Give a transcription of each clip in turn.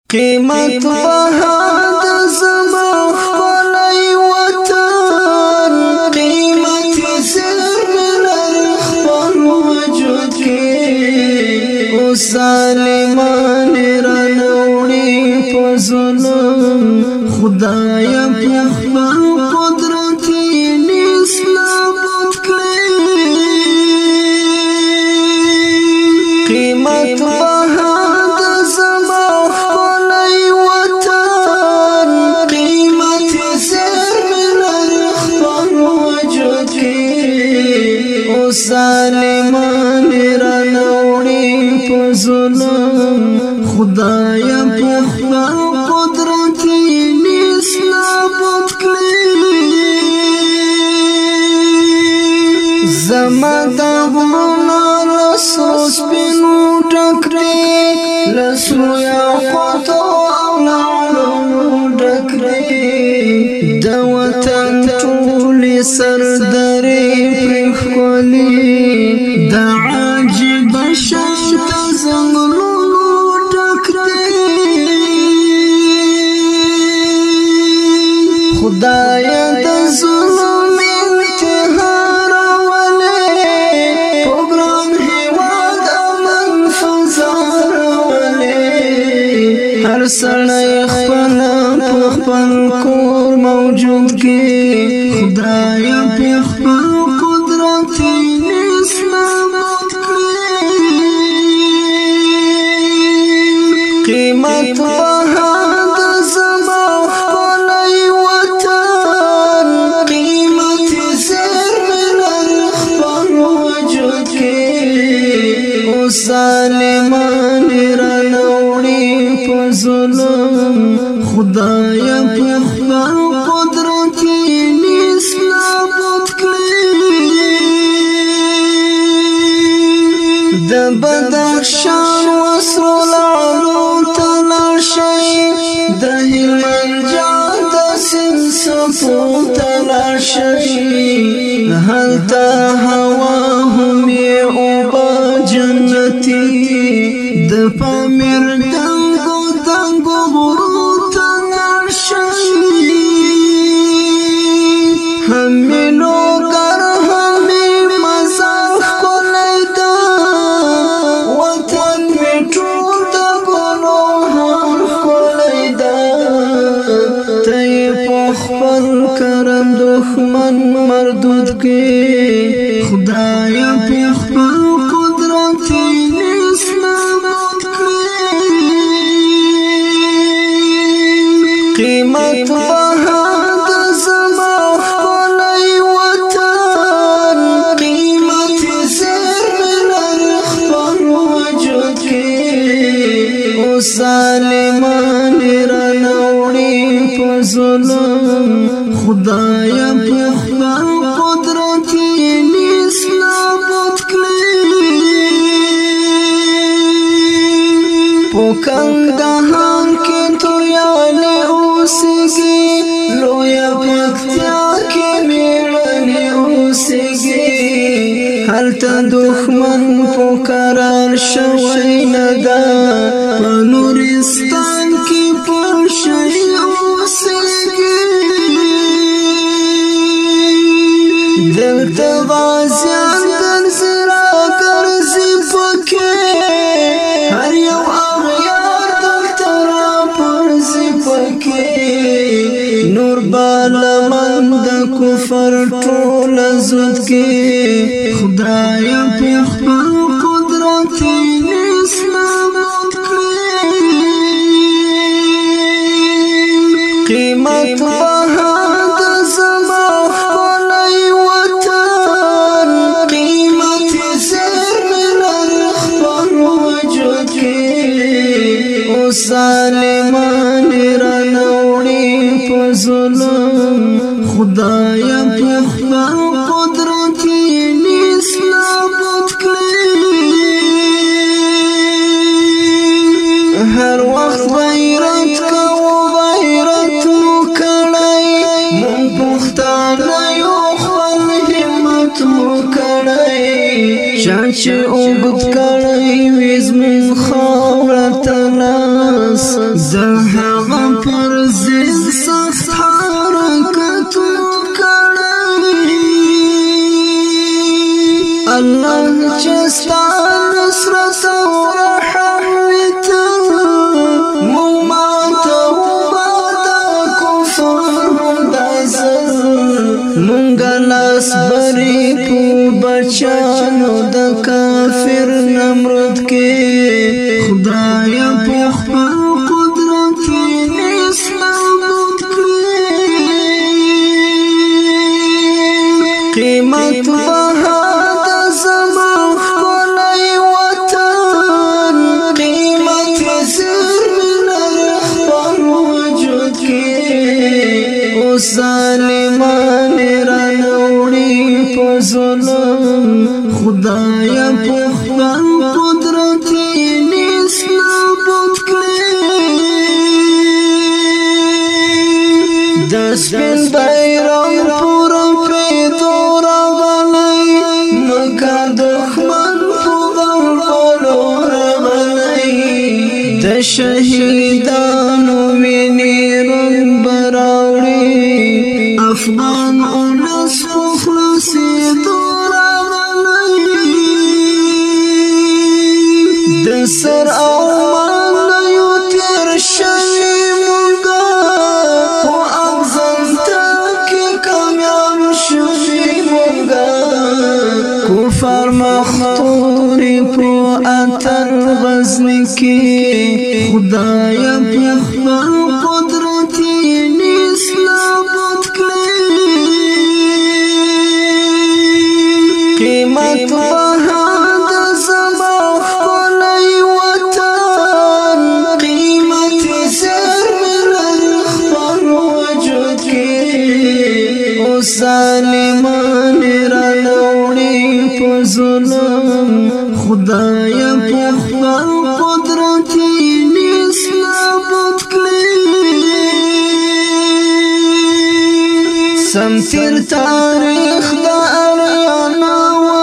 قیمت بهاد زما خپلای وطن قیمت سر من خپل وجود کې او سالمان رانوړي په ظلم خدایا په خپل قدرت اسلام کړی قیمت بهاد زما خپلای وطن قیمت سر من خپل وجود کې او سالمان رانوړي په ظلم خدایا په خپل قدرت اسلام کړی زما د غمونو لسو سپینو ډکرې لسو یاقوت او لعلونو ډکرې د وطن ټولې سردرې پرښکلې د عجیب شان د ځنګلونو ډکرې خدایا د ظلم انتها هر سړی خپل په خپل کور موجود کې خدایا په خپل قدرت اسلام کړی قیمت بهاد زما خپلای وطن قیمت سر من خپل وجود کې او سالمان رانوړي ظلم خدایا په خپل قدرت اسلام کړی د بدخشان وسرو لعلو تلاشي د هلمند د سنسپو تلاشي هلته هوا هم اوبه جنتي د پامیر دښمن مردود کې خدایا په خپل قدرت اسلام کړی قیمت بهاد زما خپلای وطن قیمت سر من خپل وجود کې او سالمان رانوړي په ظلم خدایا په خپل قدرت اسلام کړی په کندهار کې تویاله اوسېږي لویه پکتیا کې میړنې اوسېږي هلته دښمن په قرار شوی نه ده په نورستان کې پر شي اوسېږي دلته غازیان ګرځرا ګرځي پکې هر یو اغیار دلته را پرځي پکې نور بالمن د کفر ټول زود کې خدایا په خپل قدرت اسلام کړی قیمت بهاد زما خپلای وطن قیمت سر من خپل وجود کې او سالمان رانوړي په ظلم خدایا په خپل قدرت اسلام کړی هر وخت غیرت کوو غیرت مو کړی مون پښتانه یو خپل همت مو کړی شان چې اوږد کړی وې زموږ خاوره ته لاس لاس د هغه پر ضد سخت حرکت کړی الله چې ستا نصرت او رحمت مونږ ماته وباده کفر مونږ لاس بری په بچانو د کافر نمرود کې خدای په خپل قدرت اسلام کړی قیمت بها د زما ښکلی وطن قیمت زر من خپل وجود کې اوس ظالمان ظلم خدای په خپل قدرت نسبت کړی د سپین بیرغ پر پیدو راغلی مګر دښمن په غلبلو راغلی د شهیدانو وینې رنګ به راوړي افغان اولس د سر او مالیو تیر شوی مونږه په اغزنته کې کامیاب شوی مونږه کفر مختوري په اتر غزني کې خدای په خپل قدرت نسبت کړی قیمت بها د زما ښکلی وطن قیمت زر من خپل وجود کې اوس ظالمان رانوړي په ظلم خدای په خپل قدرت نسبت کړی سم تیر تاریخ د اریانا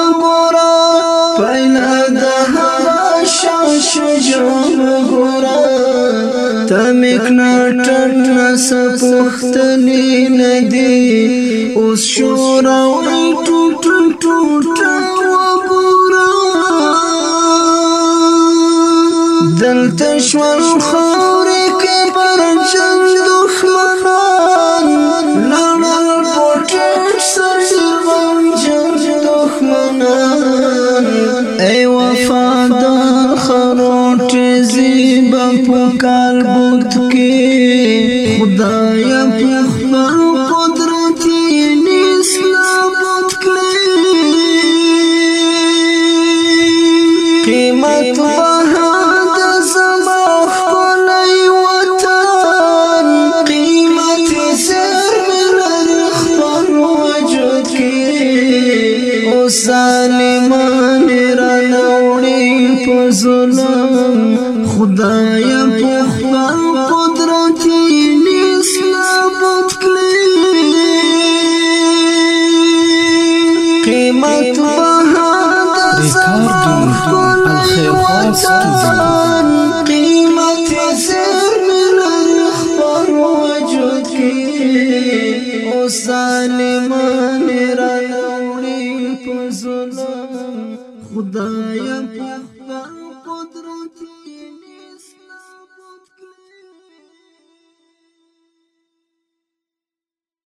تمکناټن سپختلی ندی اوس شورا وی ټوټ ټوټ وګورا دلته شول خوري کې پر جنگ دښمنان لړل پټ سر جنگ دښمنان ای وفادار خروټ زیبا په کال بوت کې خدای په